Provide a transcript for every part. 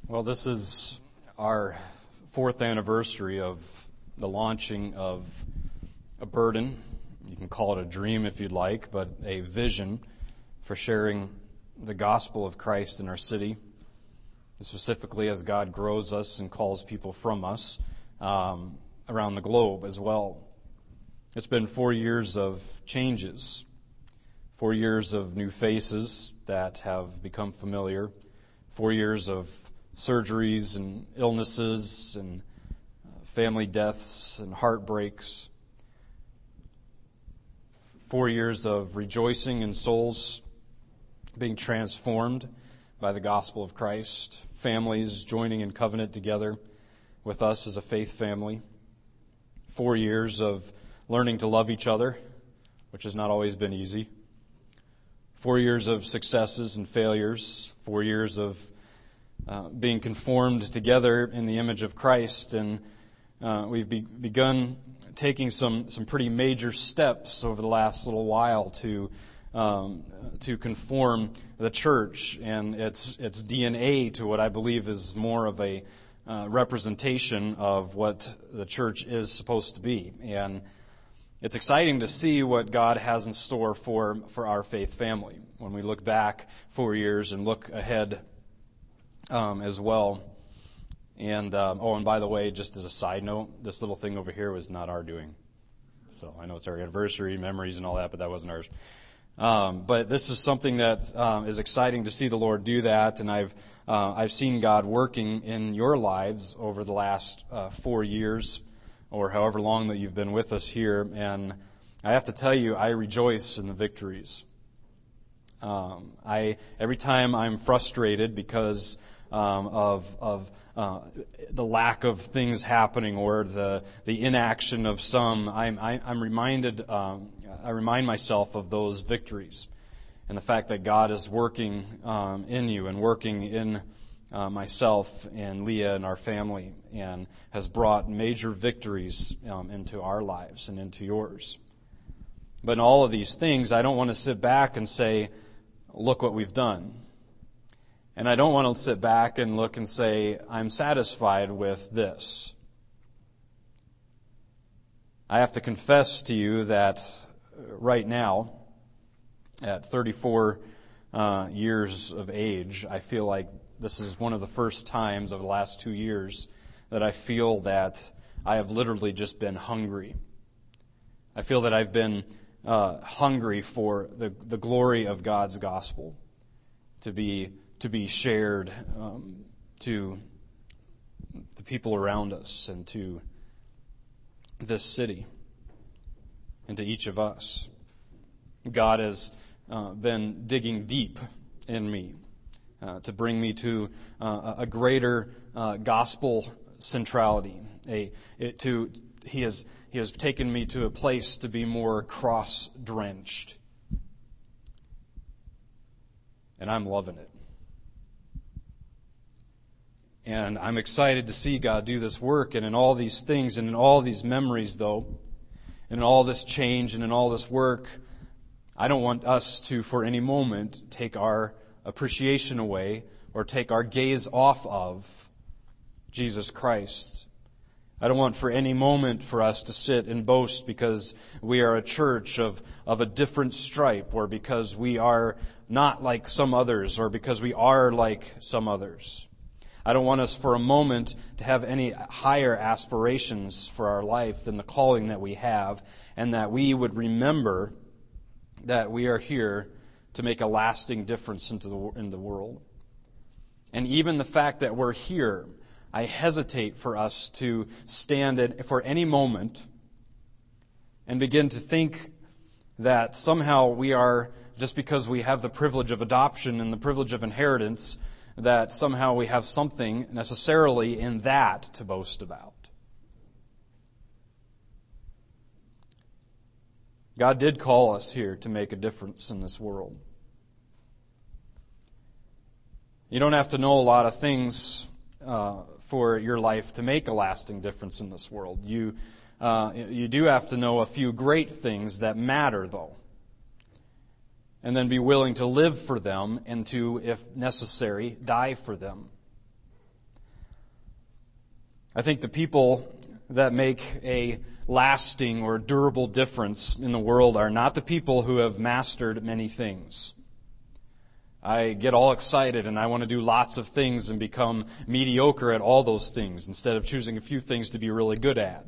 Well, this is our fourth anniversary of the launching of a burden. You can call it a dream if you'd like, but a vision for sharing the gospel of Christ in our city, specifically as God grows us and calls people from us around the globe as well. It's been 4 years of changes, 4 years of new faces that have become familiar, 4 years of surgeries and illnesses and family deaths and heartbreaks, 4 years of rejoicing in souls being transformed by the gospel of Christ, families joining in covenant together with us as a faith family, 4 years of learning to love each other, which has not always been easy, 4 years of successes and failures, 4 years of being conformed together in the image of Christ, and we've begun taking some pretty major steps over the last little while to conform the church and its DNA to what I believe is more of a representation of what the church is supposed to be. And it's exciting to see what God has in store for our faith family when we look back 4 years and look ahead as well. And and by the way, just as a side note, this little thing over here was not our doing. So I know it's our anniversary, memories and all that, but that wasn't ours. But this is something that is exciting to see the Lord do that, and I've seen God working in your lives over the last 4 years, or however long that you've been with us here, and I have to tell you, I rejoice in the victories. Every time I'm frustrated because of the lack of things happening or the inaction of some, I'm reminded. I remind myself of those victories and the fact that God is working in you and working in myself and Leah and our family, and has brought major victories into our lives and into yours. But in all of these things, I don't want to sit back and say, "Look what we've done." And I don't want to sit back and look and say, "I'm satisfied with this." I have to confess to you that right now, at 34 years of age, I feel like this is one of the first times over the last 2 years that I feel that I have literally just been hungry. I feel that I've been hungry for the glory of God's gospel to be shared to the people around us and to this city and to each of us. God has been digging deep in me to bring me to a greater gospel centrality. He has taken me to a place to be more cross-drenched. And I'm loving it. And I'm excited to see God do this work, and in all these things, and in all these memories, though, and in all this change, and in all this work, I don't want us to, for any moment, take our appreciation away or take our gaze off of Jesus Christ. I don't want for any moment for us to sit and boast because we are a church of a different stripe, or because we are not like some others, or because we are like some others. I don't want us for a moment to have any higher aspirations for our life than the calling that we have, and that we would remember that we are here to make a lasting difference in the world. And even the fact that we're here, I hesitate for us to stand for any moment and begin to think that somehow we are, just because we have the privilege of adoption and the privilege of inheritance, that somehow we have something necessarily in that to boast about. God did call us here to make a difference in this world. You don't have to know a lot of things for your life to make a lasting difference in this world. You do have to know a few great things that matter, though. and then be willing to live for them and to, if necessary, die for them. I think the people that make a lasting or durable difference in the world are not the people who have mastered many things. I get all excited and I want to do lots of things and become mediocre at all those things instead of choosing a few things to be really good at.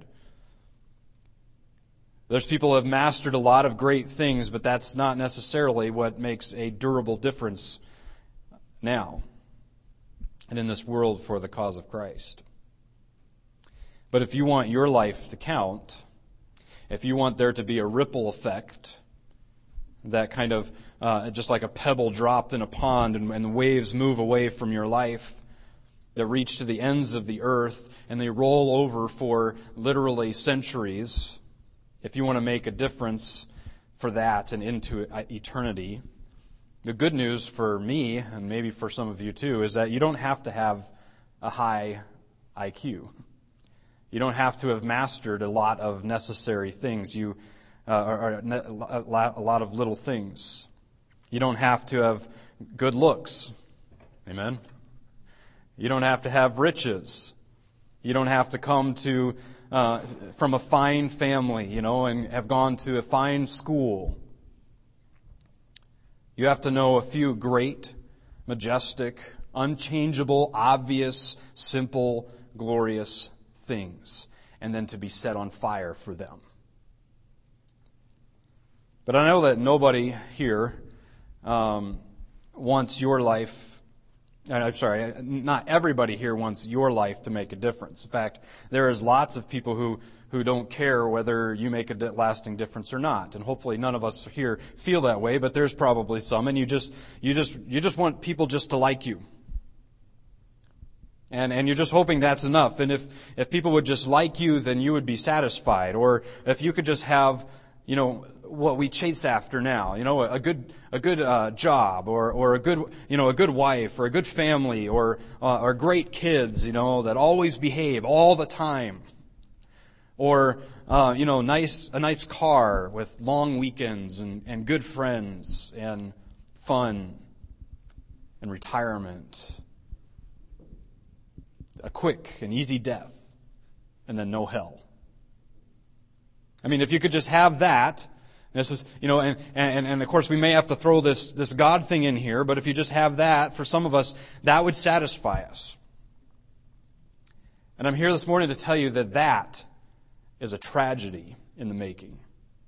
There's people who have mastered a lot of great things, but that's not necessarily what makes a durable difference now and in this world for the cause of Christ. But if you want your life to count, if you want there to be a ripple effect, that kind of just like a pebble dropped in a pond and the waves move away from your life, that reach to the ends of the earth and they roll over for literally centuries, if you want to make a difference for that and into eternity, the good news for me, and maybe for some of you too, is that you don't have to have a high IQ. You don't have to have mastered a lot of necessary things, or a lot of little things. You don't have to have good looks. Amen? You don't have to have riches. You don't have to come from a fine family, and have gone to a fine school. You have to know a few great, majestic, unchangeable, obvious, simple, glorious things, and then to be set on fire for them. But I know that nobody here wants your life. I'm sorry, not everybody here wants your life to make a difference. In fact, there is lots of people who don't care whether you make a lasting difference or not. And hopefully none of us here feel that way, but there's probably some, and you just want people just to like you. And you're just hoping that's enough. And if people would just like you, then you would be satisfied. Or if you could just have, what we chase after now, a good job, or a good wife, or a good family, or great kids, that always behave all the time, or a nice car with long weekends and good friends and fun and retirement, a quick and easy death, and then no hell. I mean, if you could just have that. This is, and of course we may have to throw this God thing in here, but if you just have that, for some of us, that would satisfy us. And I'm here this morning to tell you that is a tragedy in the making.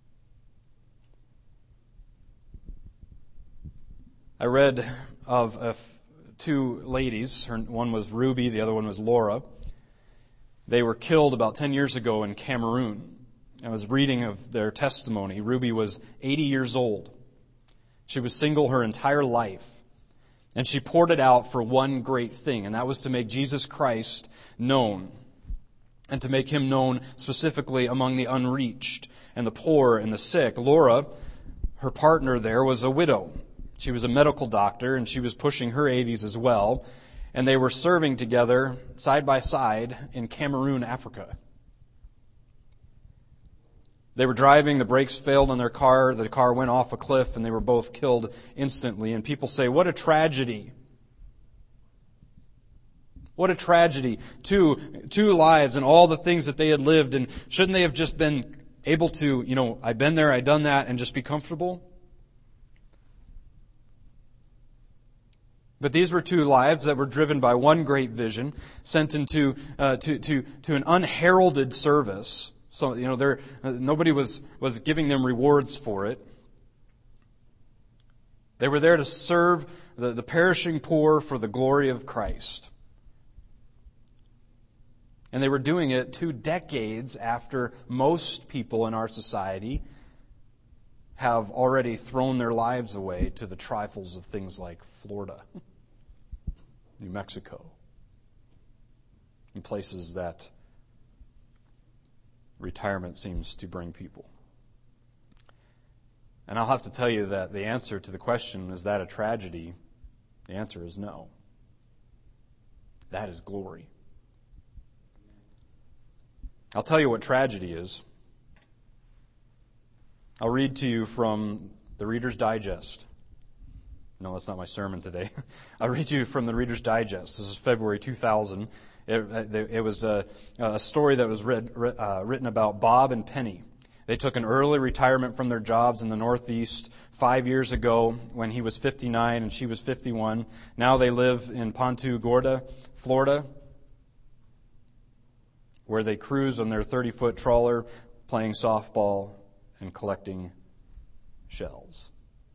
I read of two ladies. One was Ruby, the other one was Laura. They were killed about 10 years ago in Cameroon. I was reading of their testimony. Ruby was 80 years old. She was single her entire life. And she poured it out for one great thing, and that was to make Jesus Christ known. And to make Him known specifically among the unreached and the poor and the sick. Laura, her partner there, was a widow. She was a medical doctor, and she was pushing her 80s as well. And they were serving together, side by side, in Cameroon, Africa. They were driving, the brakes failed on their car, the car went off a cliff, and they were both killed instantly. And people say, what a tragedy. What a tragedy. Two lives and all the things that they had lived, and shouldn't they have just been able to, I've been there, I've done that, and just be comfortable? But these were two lives that were driven by one great vision, sent into to an unheralded service. So, nobody was giving them rewards for it. They were there to serve the perishing poor for the glory of Christ. And they were doing it 2 decades after most people in our society have already thrown their lives away to the trifles of things like Florida, New Mexico, and places that retirement seems to bring people. And I'll have to tell you that the answer to the question, is that a tragedy? The answer is no. That is glory. I'll tell you what tragedy is. I'll read to you from the Reader's Digest. No, that's not my sermon today. I'll read you from the Reader's Digest. This is February 2000. It was a story that was written about Bob and Penny. They took an early retirement from their jobs in the Northeast 5 years ago when he was 59 and she was 51. Now they live in Punta Gorda, Florida, where they cruise on their 30-foot trawler, playing softball and collecting shells.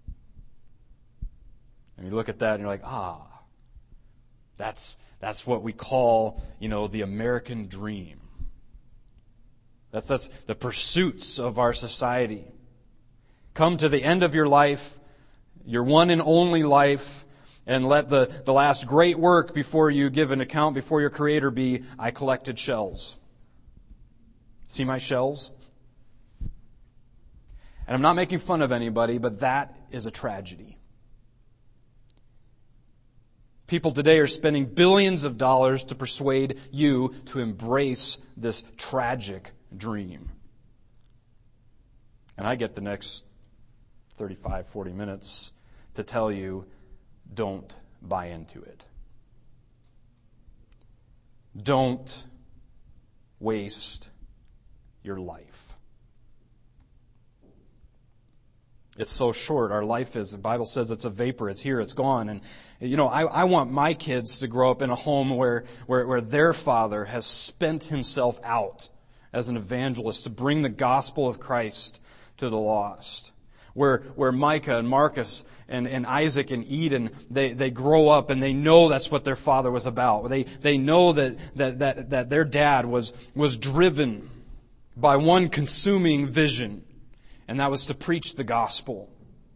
And you look at that and you're like, that's what we call, the American dream. That's the pursuits of our society. Come to the end of your life, your one and only life, and let the last great work before you give an account before your Creator be, I collected shells. See my shells? And I'm not making fun of anybody, but that is a tragedy. People today are spending billions of dollars to persuade you to embrace this tragic dream. And I get the next 35, 40 minutes to tell you, don't buy into it. Don't waste your life. It's so short. Our life is, the Bible says it's a vapor. It's here, it's gone. And, I want my kids to grow up in a home where their father has spent himself out as an evangelist to bring the gospel of Christ to the lost. Where Micah and Marcus and Isaac and Eden, they grow up and they know that's what their father was about. They know that their dad was driven by one consuming vision, and that was to preach the gospel.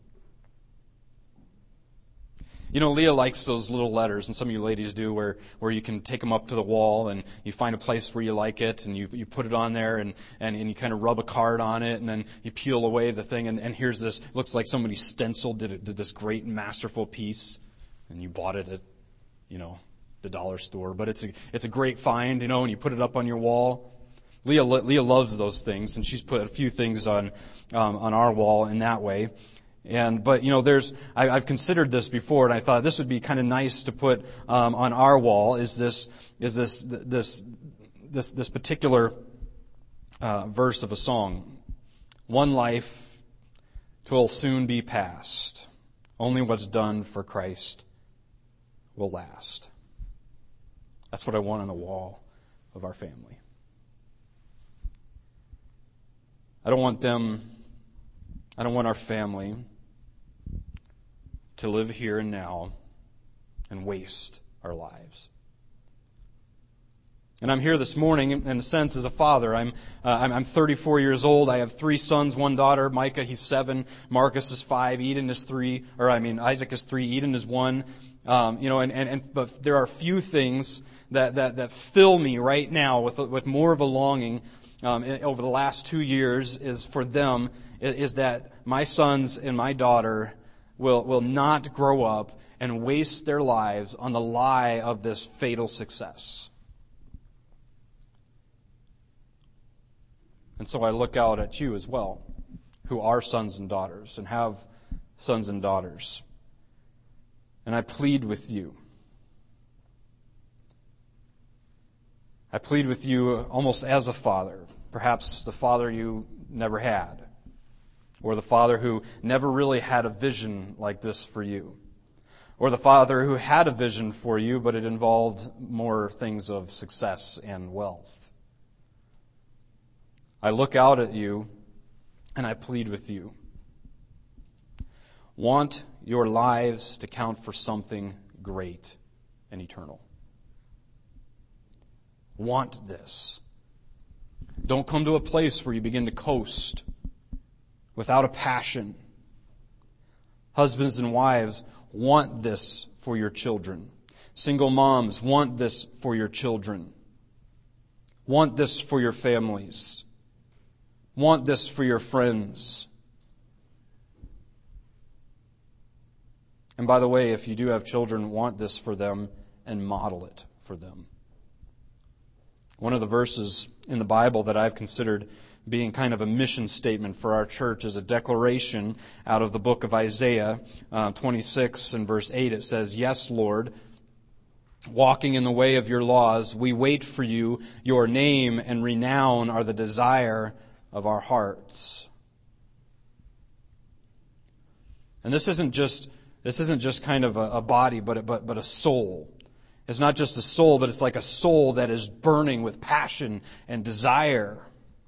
Leah likes those little letters, and some of you ladies do, where you can take them up to the wall and you find a place where you like it and you put it on there and you kind of rub a card on it and then you peel away the thing and here's this, looks like somebody stenciled, did this great masterful piece, and you bought it at, the dollar store. But it's a great find, and you put it up on your wall. Leah loves those things, and she's put a few things on our wall in that way. But I've considered this before, and I thought this would be kind of nice to put on our wall. Is this particular verse of a song? One life 'twill soon be past. Only what's done for Christ will last. That's what I want on the wall of our family. I don't want our family to live here and now and waste our lives. And I'm here this morning, in a sense, as a father. I'm 34 years old. I have 3 sons, 1 daughter. Micah, he's 7. Marcus is 5. Isaac is 3. Eden is 1. But there are few things that fill me right now with more of a longing over the last 2 years is for them, is that my sons and my daughter will not grow up and waste their lives on the lie of this fatal success. And so I look out at you as well, who are sons and daughters and have sons and daughters. And I plead with you. I plead with you almost as a father, perhaps the father you never had, or the father who never really had a vision like this for you, or the father who had a vision for you, but it involved more things of success and wealth. I look out at you and I plead with you. Want your lives to count for something great and eternal. Want this. Don't come to a place where you begin to coast without a passion. Husbands and wives, want this for your children. Single moms, want this for your children. Want this for your families. Want this for your friends. And by the way, if you do have children, want this for them and model it for them. One of the verses in the Bible that I've considered being kind of a mission statement for our church is a declaration out of the book of Isaiah 26 and verse 8. It says, "Yes, Lord, walking in the way of your laws, we wait for you. Your name and renown are the desire of our hearts." And this isn't just kind of a body, but a soul. It's not just a soul, but it's like a soul that is burning with passion and desire.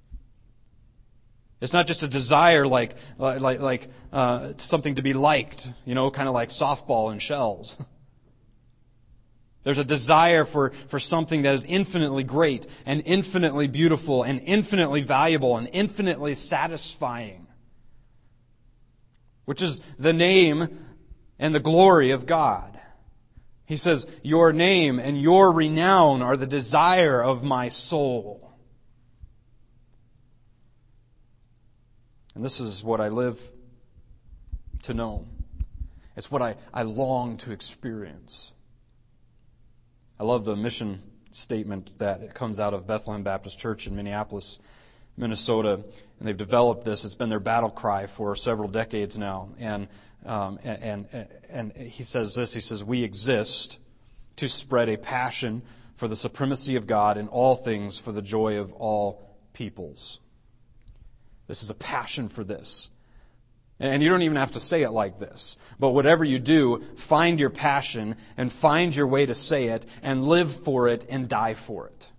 It's not just a desire like something to be liked, kind of like softball and shells. There's a desire for something that is infinitely great and infinitely beautiful and infinitely valuable and infinitely satisfying, which is the name and the glory of God. He says, "Your name and your renown are the desire of my soul." And this is what I live to know. It's what I long to experience. I love the mission statement that comes out of Bethlehem Baptist Church in Minneapolis, Minnesota, and they've developed this. It's been their battle cry for several decades now. And he says this. He says, "We exist to spread a passion for the supremacy of God in all things for the joy of all peoples." This is a passion for this. And you don't even have to say it like this. But whatever you do, find your passion and find your way to say it and live for it and die for it.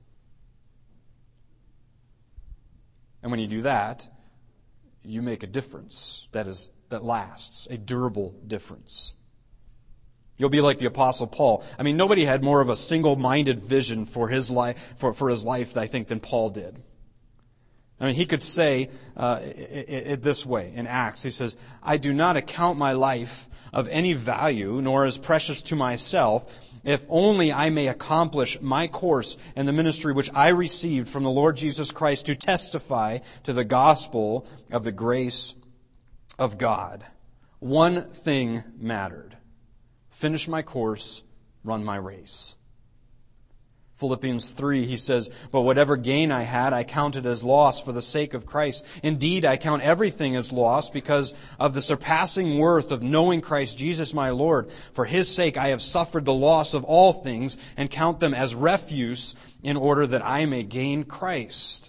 And when you do that, you make a difference that lasts, a durable difference. You'll be like the Apostle Paul. I mean, nobody had more of a single-minded vision for his life, for his life, I think, than Paul did. I mean, he could say it this way in Acts. He says, "I do not account my life of any value, nor as precious to myself, if only I may accomplish my course in the ministry which I received from the Lord Jesus Christ to testify to the gospel of the grace of God." One thing mattered. Finish my course, run my race. Philippians 3, he says, "But whatever gain I had, I counted as loss for the sake of Christ. Indeed, I count everything as loss because of the surpassing worth of knowing Christ Jesus my Lord. For His sake I have suffered the loss of all things and count them as refuse in order that I may gain Christ."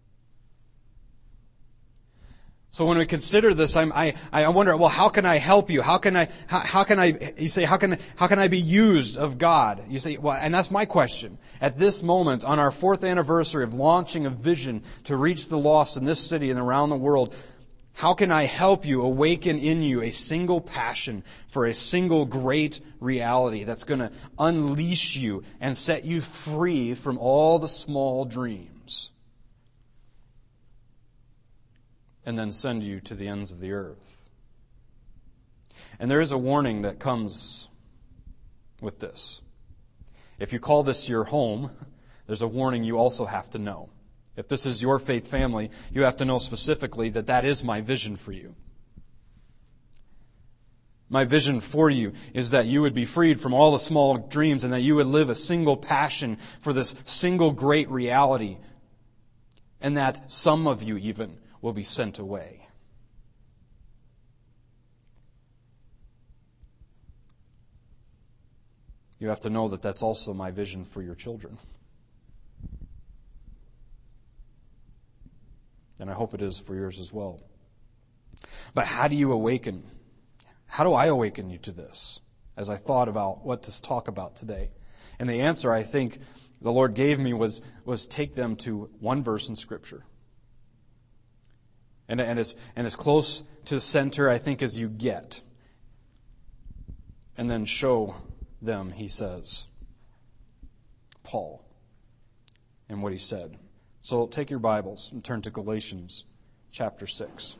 So when we consider this, I wonder, well, how can I help you? How can I be used of God? You say, well, and that's my question. At this moment, on our 4th anniversary of launching a vision to reach the lost in this city and around the world, how can I help you awaken in you a single passion for a single great reality that's going to unleash you and set you free from all the small dreams? And then send you to the ends of the earth. And there is a warning that comes with this. If you call this your home, there's a warning you also have to know. If this is your faith family, you have to know specifically that that is my vision for you. My vision for you is that you would be freed from all the small dreams and that you would live a single passion for this single great reality. And that some of you even will be sent away. You have to know that that's also my vision for your children. And I hope it is for yours as well. But how do you awaken? How do I awaken you to this? As I thought about what to talk about today. And the answer I think the Lord gave me was take them to one verse in Scripture. And as close to the center, I think, as you get. And then show them, he says, Paul, and what he said. So take your Bibles and turn to Galatians chapter 6.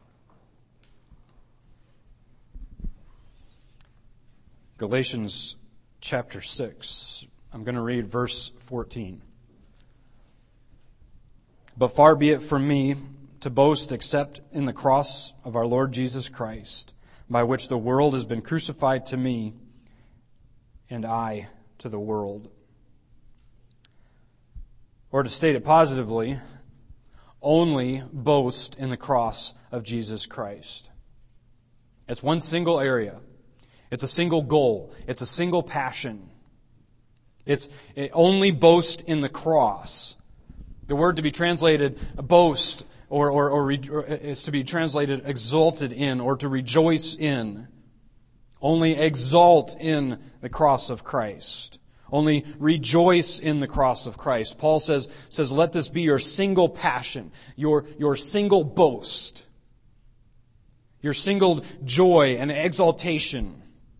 Galatians chapter 6. I'm going to read verse 14. "But far be it from me to boast except in the cross of our Lord Jesus Christ, by which the world has been crucified to me, and I to the world. Or to state it positively, only boast in the cross of Jesus Christ. It's one single area. It's a single goal. It's a single passion. It only boast in the cross. The word to be translated boast or is to be translated exalted in or to rejoice in. Only exalt in the cross of Christ. Only rejoice in the cross of Christ. Paul says, let this be your single passion, your single boast, your single joy and exaltation.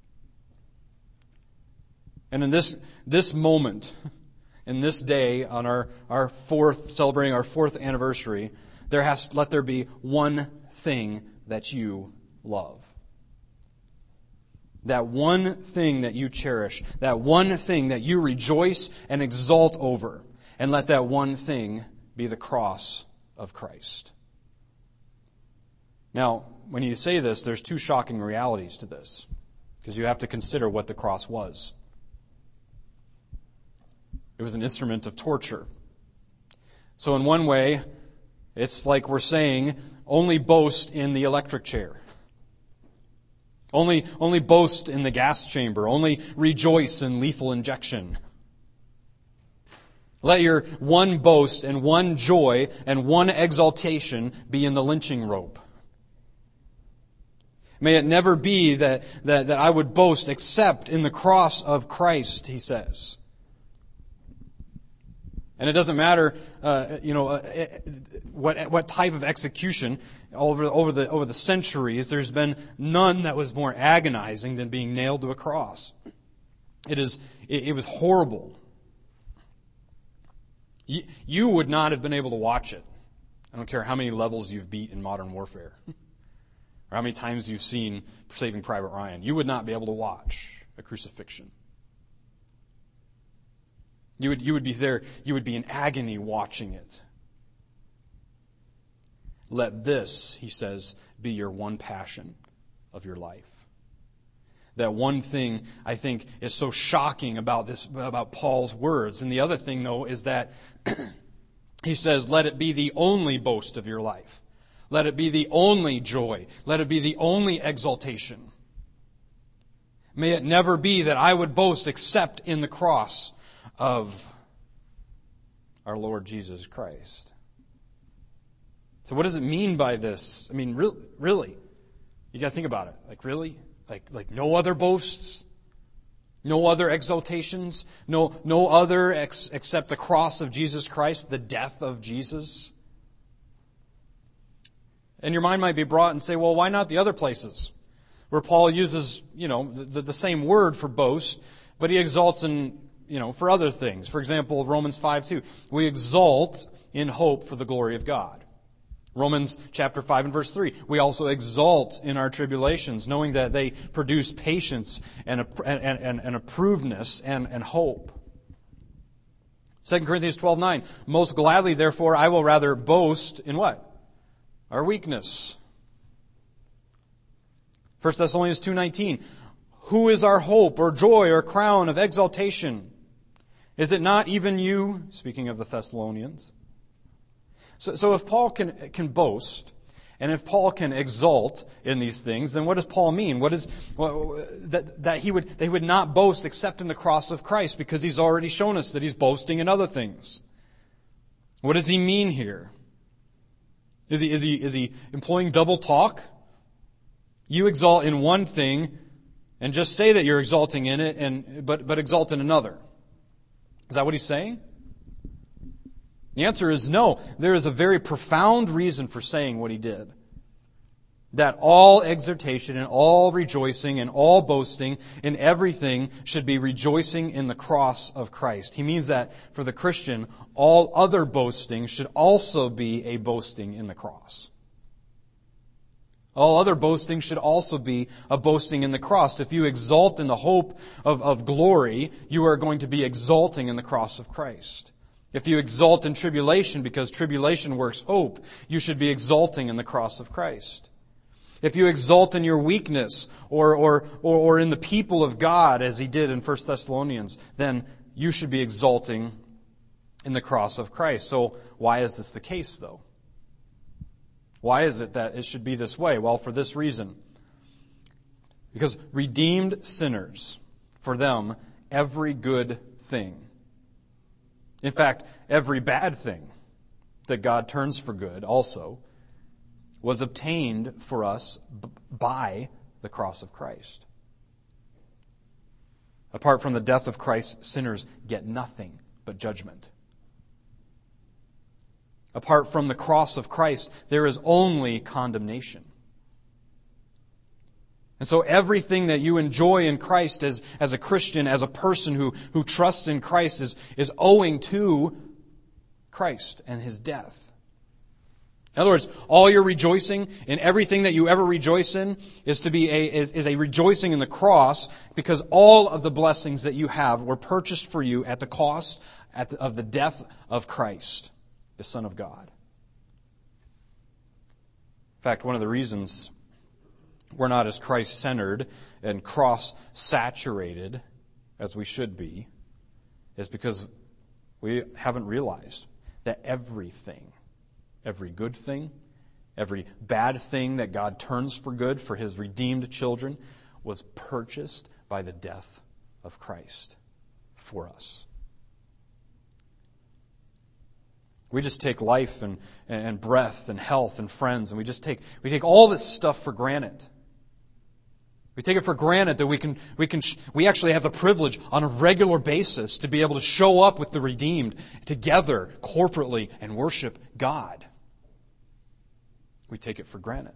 And in this moment, in this day, on celebrating our fourth anniversary, let there be one thing that you love. That one thing that you cherish, that one thing that you rejoice and exalt over, and let that one thing be the cross of Christ. Now, when you say this, there's two shocking realities to this, because you have to consider what the cross was. It was an instrument of torture. So in one way, it's like we're saying, only boast in the electric chair. Only boast in the gas chamber. Only rejoice in lethal injection. Let your one boast and one joy and one exaltation be in the lynching rope. May it never be that I would boast except in the cross of Christ, he says. And it doesn't matter, what type of execution over the centuries. There's been none that was more agonizing than being nailed to a cross. It was horrible. You would not have been able to watch it. I don't care how many levels you've beat in Modern Warfare, or how many times you've seen Saving Private Ryan. You would not be able to watch a crucifixion. You would be there. You would be in agony watching it. Let this, he says, be your one passion of your life. That one thing I think is so shocking about Paul's words. And the other thing, though, is that he says, let it be the only boast of your life. Let it be the only joy. Let it be the only exaltation. May it never be that I would boast except in the cross of our Lord Jesus Christ. So what does it mean by this? I mean, really? You got to think about it. Like, really? Like no other boasts? No other exaltations? No other except the cross of Jesus Christ, the death of Jesus? And your mind might be brought and say, well, why not the other places where Paul uses, the same word for boast, but he exalts in, for other things. For example, Romans 5:2. We exalt in hope for the glory of God. Romans chapter 5 and verse 3. We also exalt in our tribulations, knowing that they produce patience and approvedness and hope. 2 Corinthians 12:9. Most gladly, therefore, I will rather boast in what? Our weakness. 1 Thessalonians 2:19. Who is our hope or joy or crown of exaltation? Is it not even you? Speaking of the Thessalonians. So if Paul can boast, and if Paul can exalt in these things, then what does Paul mean? That they would not boast except in the cross of Christ, because he's already shown us that he's boasting in other things. What does he mean here? Is he employing double talk? You exalt in one thing, and just say that you're exalting in it, but exalt in another. Is that what he's saying? The answer is no. There is a very profound reason for saying what he did. That all exhortation and all rejoicing and all boasting in everything should be rejoicing in the cross of Christ. He means that for the Christian, all other boasting should also be a boasting in the cross. All other boasting should also be a boasting in the cross. If you exalt in the hope of glory, you are going to be exalting in the cross of Christ. If you exalt in tribulation because tribulation works hope, you should be exalting in the cross of Christ. If you exalt in your weakness or in the people of God, as he did in 1 Thessalonians, then you should be exalting in the cross of Christ. So why is this the case, though? Why is it that it should be this way? Well, for this reason. Because redeemed sinners, for them, every good thing, in fact, every bad thing that God turns for good also, was obtained for us by the cross of Christ. Apart from the death of Christ, sinners get nothing but judgment. Apart from the cross of Christ, there is only condemnation. And so everything that you enjoy in Christ as a Christian, as a person who trusts in Christ, is owing to Christ and His death. In other words, all your rejoicing in everything that you ever rejoice in is a rejoicing in the cross, because all of the blessings that you have were purchased for you at the cost of the death of Christ, the Son of God. In fact, one of the reasons we're not as Christ-centered and cross-saturated as we should be is because we haven't realized that everything, every good thing, every bad thing that God turns for good for His redeemed children was purchased by the death of Christ for us. We just take life and breath and health and friends, and we take all this stuff for granted. We take it for granted that we actually have the privilege on a regular basis to be able to show up with the redeemed together corporately and worship God. We take it for granted.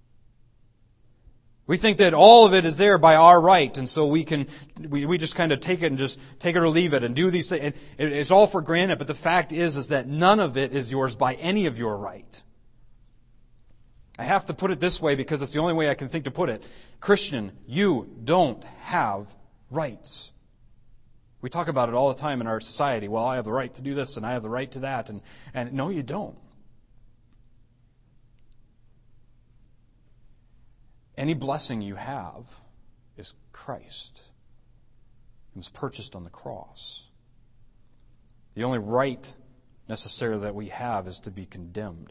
We think that all of it is there by our right, and so we just kind of take it and just take it or leave it and do these things. It's all for granted, but the fact is that none of it is yours by any of your right. I have to put it this way because it's the only way I can think to put it. Christian, you don't have rights. We talk about it all the time in our society. Well, I have the right to do this and I have the right to that. And no, you don't. Any blessing you have is Christ. It was purchased on the cross. The only right necessarily that we have is to be condemned.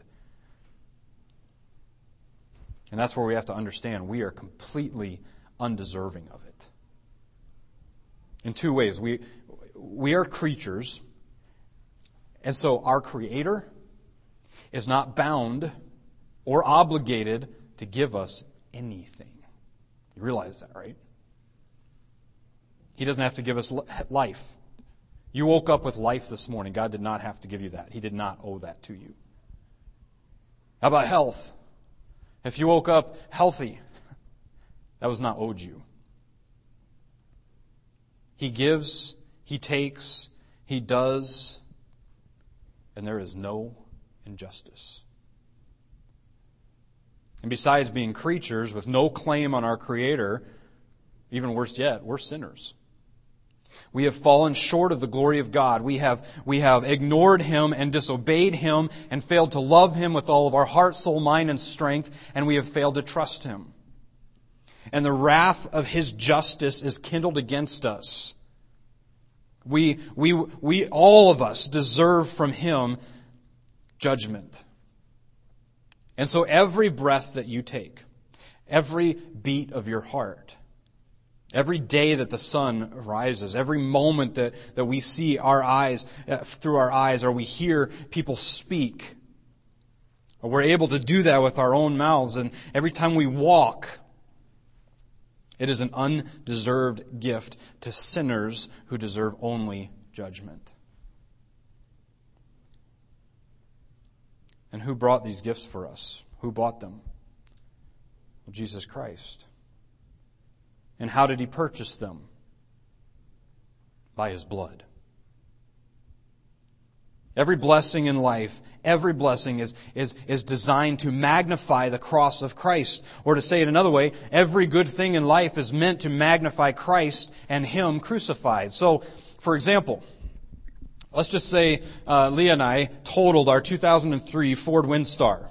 And that's where we have to understand we are completely undeserving of it. In two ways. We are creatures, and so our Creator is not bound or obligated to give us anything. You realize that, right? He doesn't have to give us life. You woke up with life this morning. God did not have to give you that. He did not owe that to you. How about health? If you woke up healthy, that was not owed you. He gives, He takes, He does, and there is no injustice. And besides being creatures with no claim on our Creator, even worse yet, we're sinners. We have fallen short of the glory of God. We have ignored Him and disobeyed Him and failed to love Him with all of our heart, soul, mind, and strength, and we have failed to trust Him. And the wrath of His justice is kindled against us. We all of us deserve from Him judgment. And so every breath that you take, every beat of your heart, every day that the sun rises, every moment that we see our eyes through our eyes, or we hear people speak, or we're able to do that with our own mouths, and every time we walk, it is an undeserved gift to sinners who deserve only judgment. And who brought these gifts for us? Who bought them? Well, Jesus Christ. And how did He purchase them? By His blood. Every blessing in life, every blessing is designed to magnify the cross of Christ. Or to say it another way, every good thing in life is meant to magnify Christ and Him crucified. So, for example, let's just say Leah and I totaled our 2003 Ford Windstar.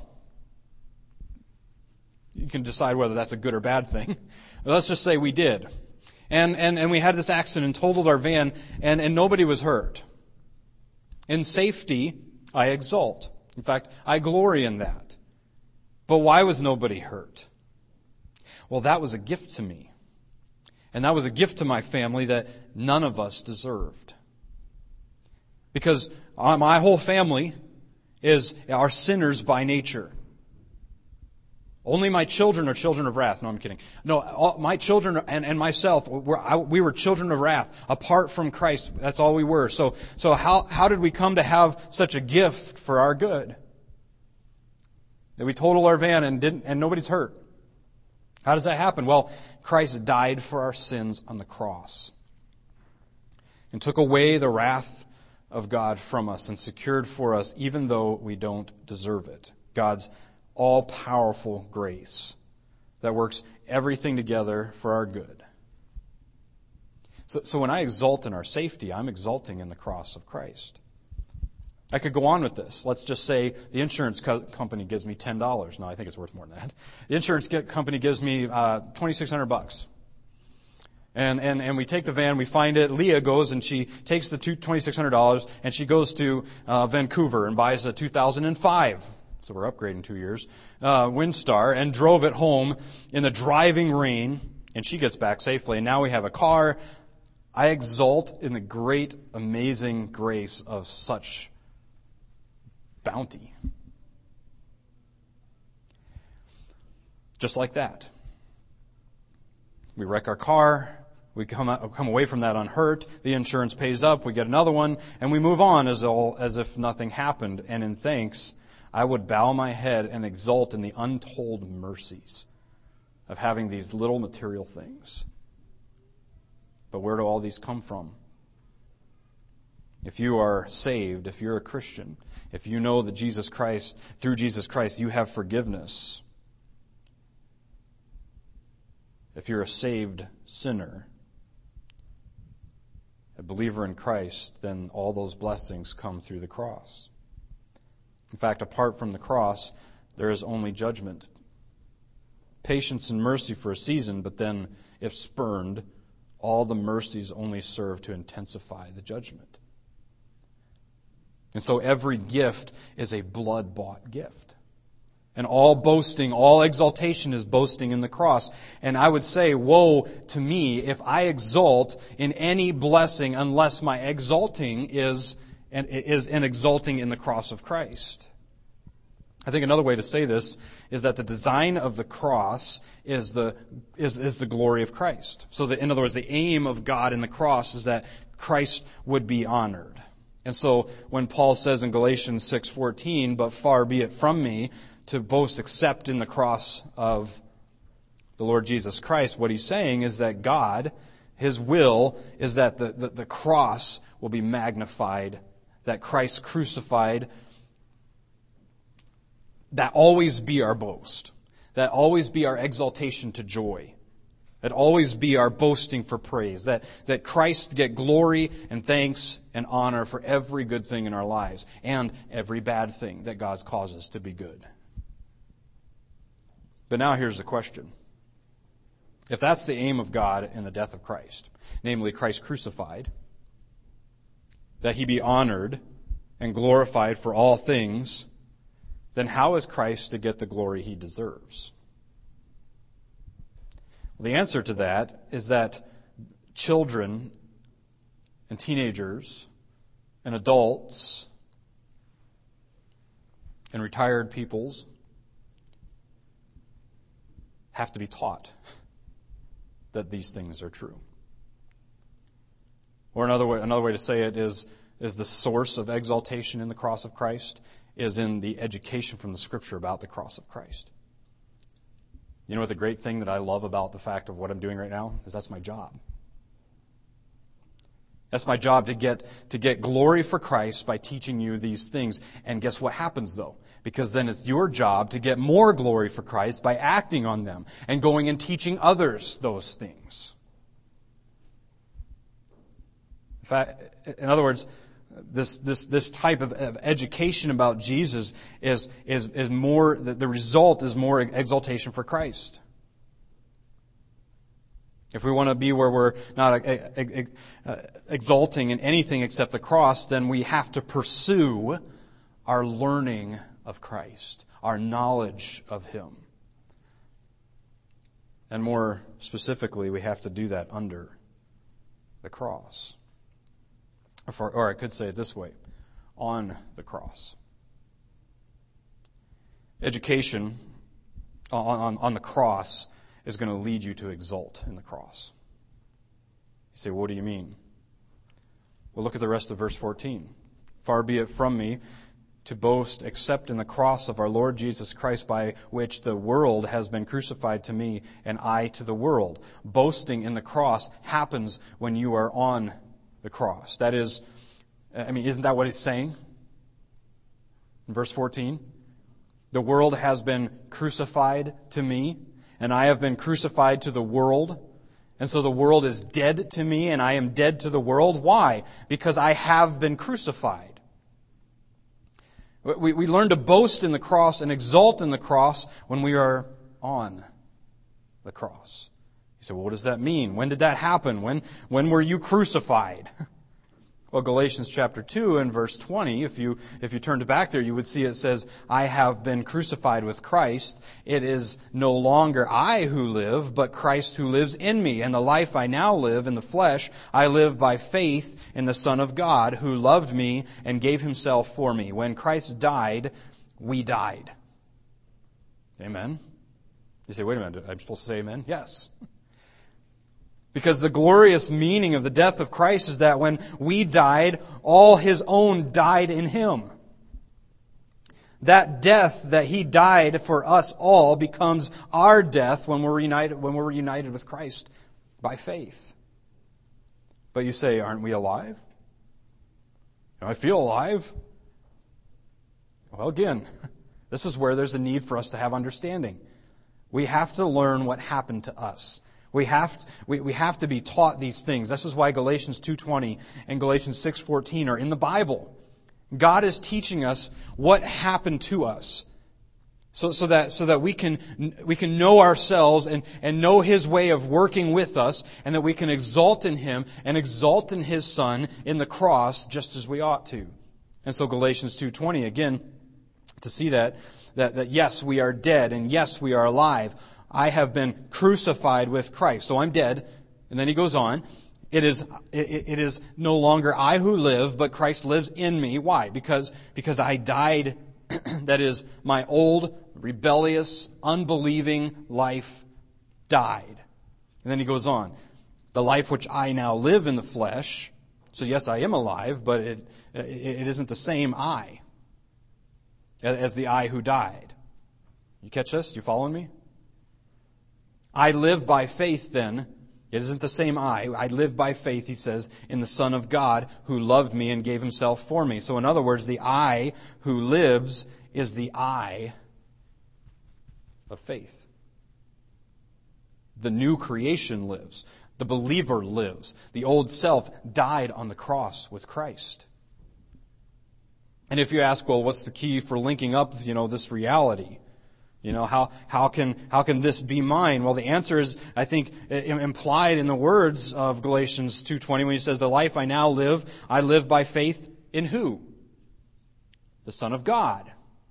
You can decide whether that's a good or bad thing. But let's just say we did. And we had this accident and totaled our van, and nobody was hurt. In safety, I exult. In fact, I glory in that. But why was nobody hurt? Well, that was a gift to me. And that was a gift to my family that none of us deserved. Because my whole family are sinners by nature. Only my children are children of wrath. No, I'm kidding. No, my children and myself, we were children of wrath. Apart from Christ, that's all we were. So how did we come to have such a gift for our good? That we total our van and nobody's hurt. How does that happen? Well, Christ died for our sins on the cross and took away the wrath of God from us and secured for us, even though we don't deserve it, God's all-powerful grace that works everything together for our good. So when I exult in our safety, I'm exulting in the cross of Christ. I could go on with this. Let's just say the insurance company gives me $10. No, I think it's worth more than that. The insurance company gives me $2,600. And we take the van, we find it. Leah goes and she takes the $2,600 and she goes to Vancouver and buys a 2005. So we're upgrading 2 years. Windstar, and drove it home in the driving rain, and she gets back safely. And now we have a car. I exult in the great, amazing grace of such bounty. Just like that. We wreck our car. We come away from that unhurt. The insurance pays up. We get another one, and we move on as if nothing happened. And in thanks, I would bow my head and exult in the untold mercies of having these little material things. But where do all these come from? If you are saved, if you're a Christian, if you know that through Jesus Christ, you have forgiveness. If you're a saved sinner, a believer in Christ, then all those blessings come through the cross. In fact, apart from the cross, there is only judgment. Patience and mercy for a season, but then, if spurned, all the mercies only serve to intensify the judgment. And so every gift is a blood-bought gift. And all boasting, all exaltation is boasting in the cross. And I would say, woe to me if I exult in any blessing unless my exalting is in exulting in the cross of Christ. I think another way to say this is that the design of the cross is the glory of Christ. So that, in other words, the aim of God in the cross is that Christ would be honored. And so when Paul says in Galatians 6:14, "But far be it from me to boast except in the cross of the Lord Jesus Christ," what he's saying is that God, His will is that the cross will be magnified, that Christ crucified, that always be our boast, that always be our exaltation to joy, that always be our boasting for praise, that Christ get glory and thanks and honor for every good thing in our lives and every bad thing that God causes to be good. But now here's the question. If that's the aim of God in the death of Christ, namely Christ crucified, that He be honored and glorified for all things, then how is Christ to get the glory He deserves? Well, the answer to that is that children and teenagers and adults and retired peoples have to be taught that these things are true. Or another way to say it is the source of exaltation in the cross of Christ is in the education from the Scripture about the cross of Christ. You know what the great thing that I love about the fact of what I'm doing right now is that's my job. That's my job to get glory for Christ by teaching you these things. And guess what happens though? Because then it's your job to get more glory for Christ by acting on them and going and teaching others those things. In fact, in other words, this type of education about Jesus is more, the result is more exaltation for Christ. If we want to be where we're not exalting in anything except the cross, then we have to pursue our learning of Christ, our knowledge of Him. And more specifically, we have to do that under the cross. Or I could say it this way, on the cross. Education on the cross is going to lead you to exult in the cross. You say, what do you mean? Well, look at the rest of verse 14. Far be it from me to boast except in the cross of our Lord Jesus Christ, by which the world has been crucified to me and I to the world. Boasting in the cross happens when you are on the cross. That is, isn't that what he's saying? In verse 14, the world has been crucified to me, and I have been crucified to the world. And so the world is dead to me, and I am dead to the world. Why? Because I have been crucified. We learn to boast in the cross and exult in the cross when we are on the cross. You say, well, what does that mean? When did that happen? When were you crucified? Well, Galatians chapter 2 and verse 20, if you turned back there, you would see it says, I have been crucified with Christ. It is no longer I who live, but Christ who lives in me. And the life I now live in the flesh, I live by faith in the Son of God, who loved me and gave Himself for me. When Christ died, we died. Amen? You say, wait a minute, I'm supposed to say amen? Yes. Because the glorious meaning of the death of Christ is that when we died, all His own died in Him. That death that He died for us all becomes our death when we're united with Christ by faith. But you say, aren't we alive? I feel alive. Well, again, this is where there's a need for us to have understanding. We have to learn what happened to us. We have to be taught these things. This is why Galatians 2:20 and Galatians 6:14 are in the Bible. God is teaching us what happened to us, so that we can know ourselves and know His way of working with us, and that we can exalt in Him and exalt in His Son in the cross just as we ought to. And so Galatians 2:20 again, to see that yes, we are dead and yes, we are alive. I have been crucified with Christ. So I'm dead. And then he goes on. It is no longer I who live, but Christ lives in me. Why? Because I died. That is, my old, rebellious, unbelieving life died. And then he goes on. The life which I now live in the flesh. So yes, I am alive, but it isn't the same I as the I who died. You catch this? You following me? I live by faith then. It isn't the same I. I live by faith, he says, in the Son of God who loved me and gave Himself for me. So in other words, the I who lives is the I of faith. The new creation lives. The believer lives. The old self died on the cross with Christ. And if you ask, well, what's the key for linking up, this reality? How can this be mine? Well, the answer is, I think, implied in the words of Galatians 2:20 when he says, the life I now live, I live by faith in who? The Son of God.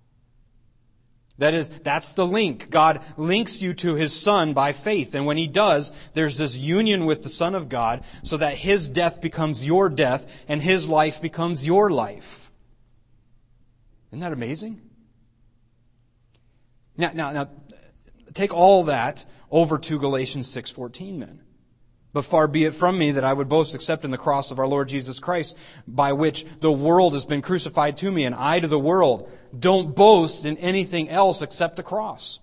That's the link. God links you to His Son by faith. And when He does, there's this union with the Son of God so that His death becomes your death and His life becomes your life. Isn't that amazing? Now, take all that over to Galatians 6:14 then. But far be it from me that I would boast except in the cross of our Lord Jesus Christ, by which the world has been crucified to me and I to the world. Don't boast in anything else except the cross.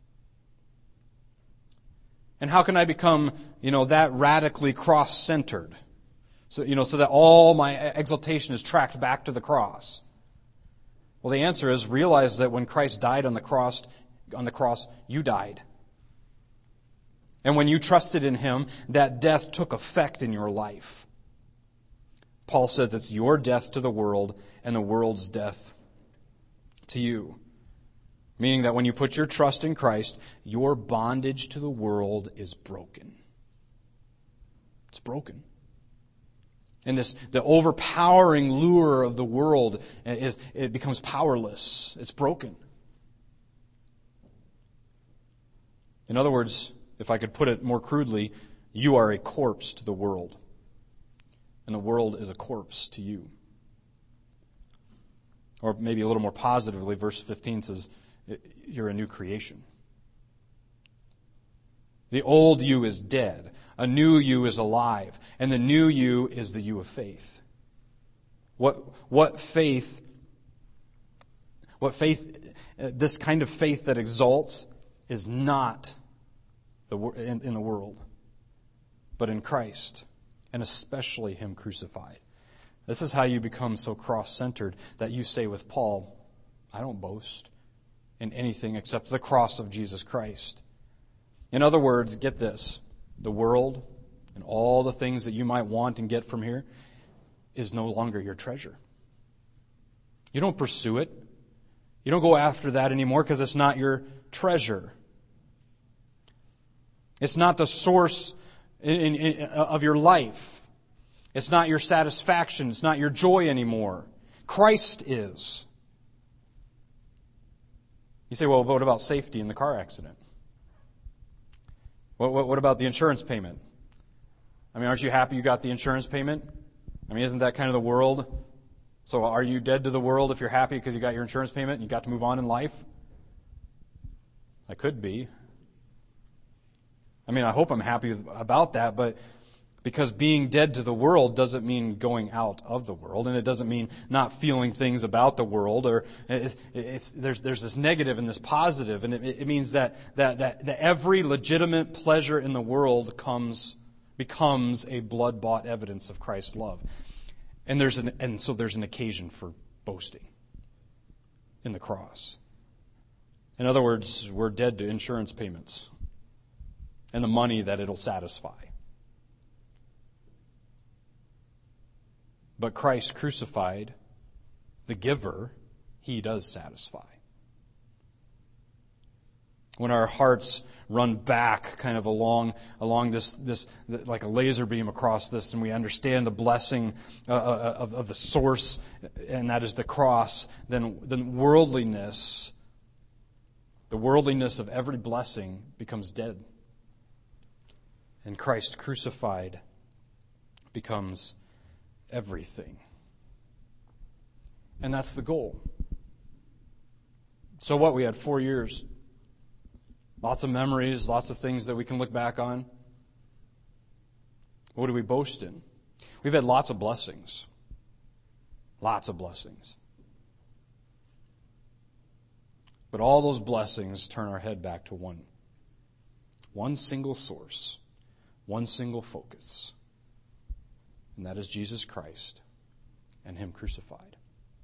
And how can I become, that radically cross-centered? So that all my exaltation is tracked back to the cross. Well, the answer is realize that when Christ died on the cross, you died. And when you trusted in Him, that death took effect in your life. Paul says it's your death to the world and the world's death to you. Meaning that when you put your trust in Christ, your bondage to the world is broken. It's broken. And the overpowering lure of the world it becomes powerless. It's broken. In other words, if I could put it more crudely, you are a corpse to the world. And the world is a corpse to you. Or maybe a little more positively, verse 15 says, you're a new creation. The old you is dead. A new you is alive. And the new you is the you of faith. What faith, this kind of faith that exalts is not in the world, but in Christ, and especially Him crucified. This is how you become so cross-centered that you say with Paul, I don't boast in anything except the cross of Jesus Christ. In other words, get this, the world and all the things that you might want and get from here is no longer your treasure. You don't pursue it. You don't go after that anymore because it's not your treasure. It's not the source of your life. It's not your satisfaction. It's not your joy anymore. Christ is. You say, well, what about safety in the car accident? What about the insurance payment? I mean, aren't you happy you got the insurance payment? I mean, isn't that kind of the world? So are you dead to the world if you're happy because you got your insurance payment and you got to move on in life? I could be. I mean, I hope I'm happy about that, but because being dead to the world doesn't mean going out of the world, and it doesn't mean not feeling things about the world, or there's this negative and this positive, and it means that every legitimate pleasure in the world becomes a blood-bought evidence of Christ's love. And so there's an occasion for boasting in the cross. In other words, we're dead to insurance payments and the money that it'll satisfy. But Christ crucified, the giver, He does satisfy. When our hearts run back kind of along this like a laser beam across this, and we understand the blessing of the source, and that is the cross, then worldliness, the worldliness of every blessing becomes dead. And Christ crucified becomes everything. And that's the goal. So what? We had 4 years. Lots of memories, lots of things that we can look back on. What do we boast in? We've had lots of blessings. Lots of blessings. But all those blessings turn our head back to one single source, one single focus. And that is Jesus Christ and Him crucified.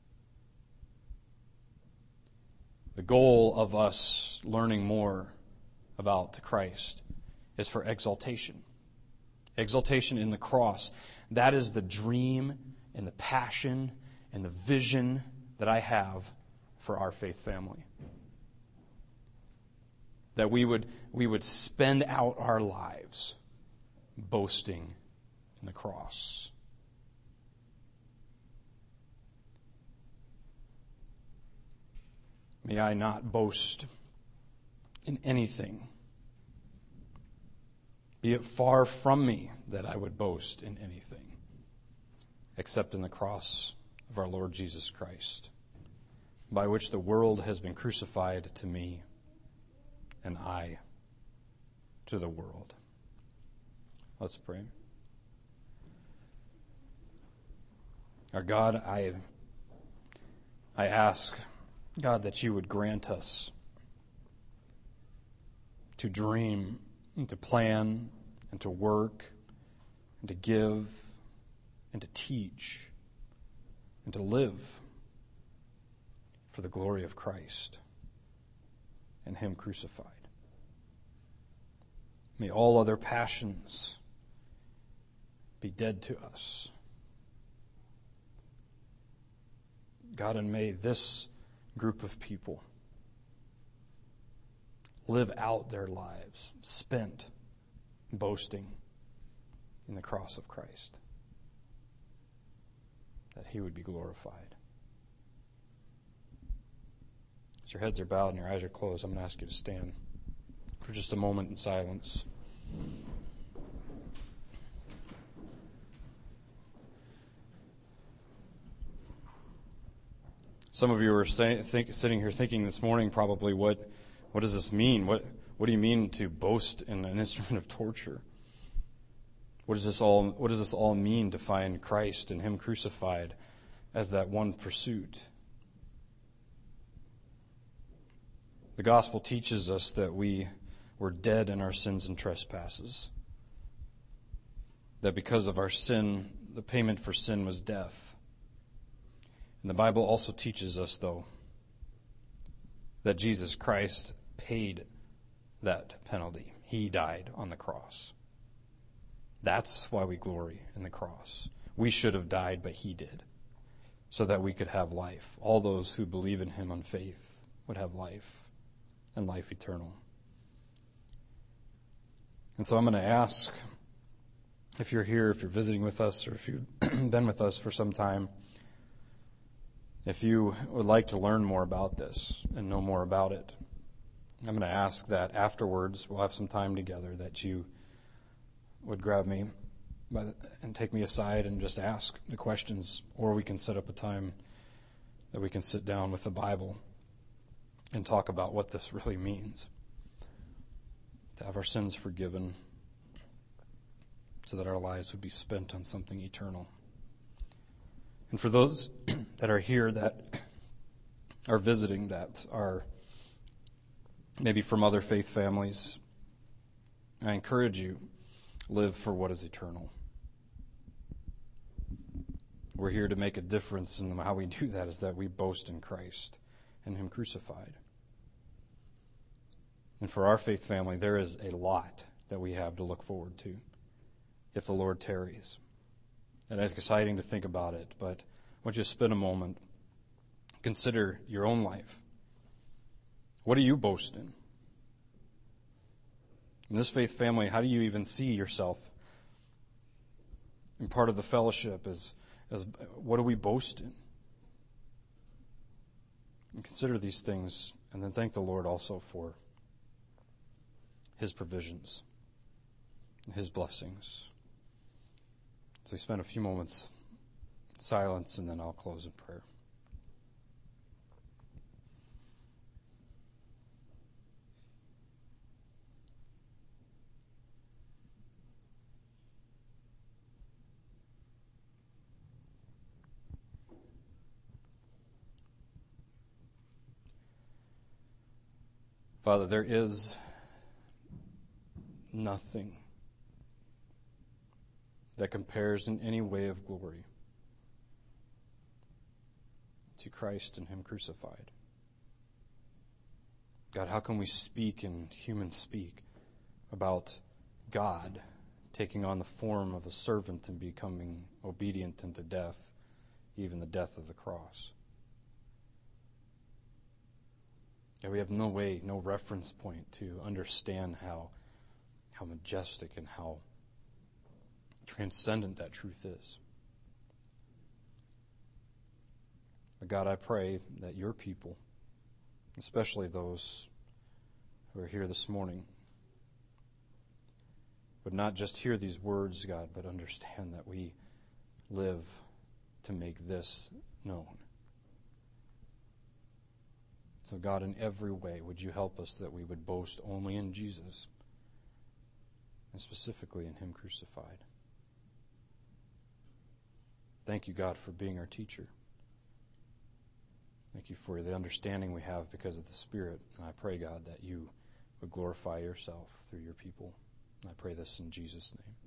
The goal of us learning more about Christ is for exaltation. Exaltation in the cross. That is the dream and the passion and the vision that I have for our faith family. That we would spend out our lives boasting in the cross. May I not boast in anything. Be it far from me that I would boast in anything, except in the cross of our Lord Jesus Christ, by which the world has been crucified to me, and I to the world. Let's pray. Our God, I ask, God, that you would grant us to dream and to plan and to work and to give and to teach and to live for the glory of Christ and Him crucified. May all other passions be dead to us. God, and may this group of people live out their lives spent boasting in the cross of Christ, that he would be glorified. As your heads are bowed and your eyes are closed, I'm going to ask you to stand for just a moment in silence. Some of you are sitting here thinking this morning probably, what does this mean? What do you mean to boast in an instrument of torture? What does this all mean to find Christ and him crucified as that one pursuit? The gospel teaches us that we were dead in our sins and trespasses. That because of our sin, the payment for sin was death. And the Bible also teaches us, though, that Jesus Christ paid that penalty. He died on the cross. That's why we glory in the cross. We should have died, but he did, so that we could have life. All those who believe in him on faith would have life, and life eternal. And so I'm going to ask, if you're here, if you're visiting with us, or if you've been with us for some time, if you would like to learn more about this and know more about it, I'm going to ask that afterwards, we'll have some time together, that you would grab me and take me aside and just ask the questions, or we can set up a time that we can sit down with the Bible and talk about what this really means. To have our sins forgiven so that our lives would be spent on something eternal. And for those that are here that are visiting, that are maybe from other faith families, I encourage you, live for what is eternal. We're here to make a difference, and how we do that is that we boast in Christ and him crucified. And for our faith family, there is a lot that we have to look forward to if the Lord tarries. And it's exciting to think about it, but I want you to spend a moment, consider your own life. What do you boast in? In this faith family, how do you even see yourself in part of the fellowship as what do we boast in? And consider these things, and then thank the Lord also for his provisions and his blessings. So we spend a few moments in silence, and then I'll close in prayer. Father, there is nothing that compares in any way of glory to Christ and him crucified. God, how can we speak in human speak about God taking on the form of a servant and becoming obedient unto death, even the death of the cross? And we have no way, no reference point to understand how majestic and how transcendent that truth is. But God, I pray that your people, especially those who are here this morning, would not just hear these words, God, but understand that we live to make this known. So God, in every way, would you help us that we would boast only in Jesus, and specifically in him crucified. Thank you, God, for being our teacher. Thank you for the understanding we have because of the Spirit. And I pray, God, that you would glorify yourself through your people. And I pray this in Jesus' name.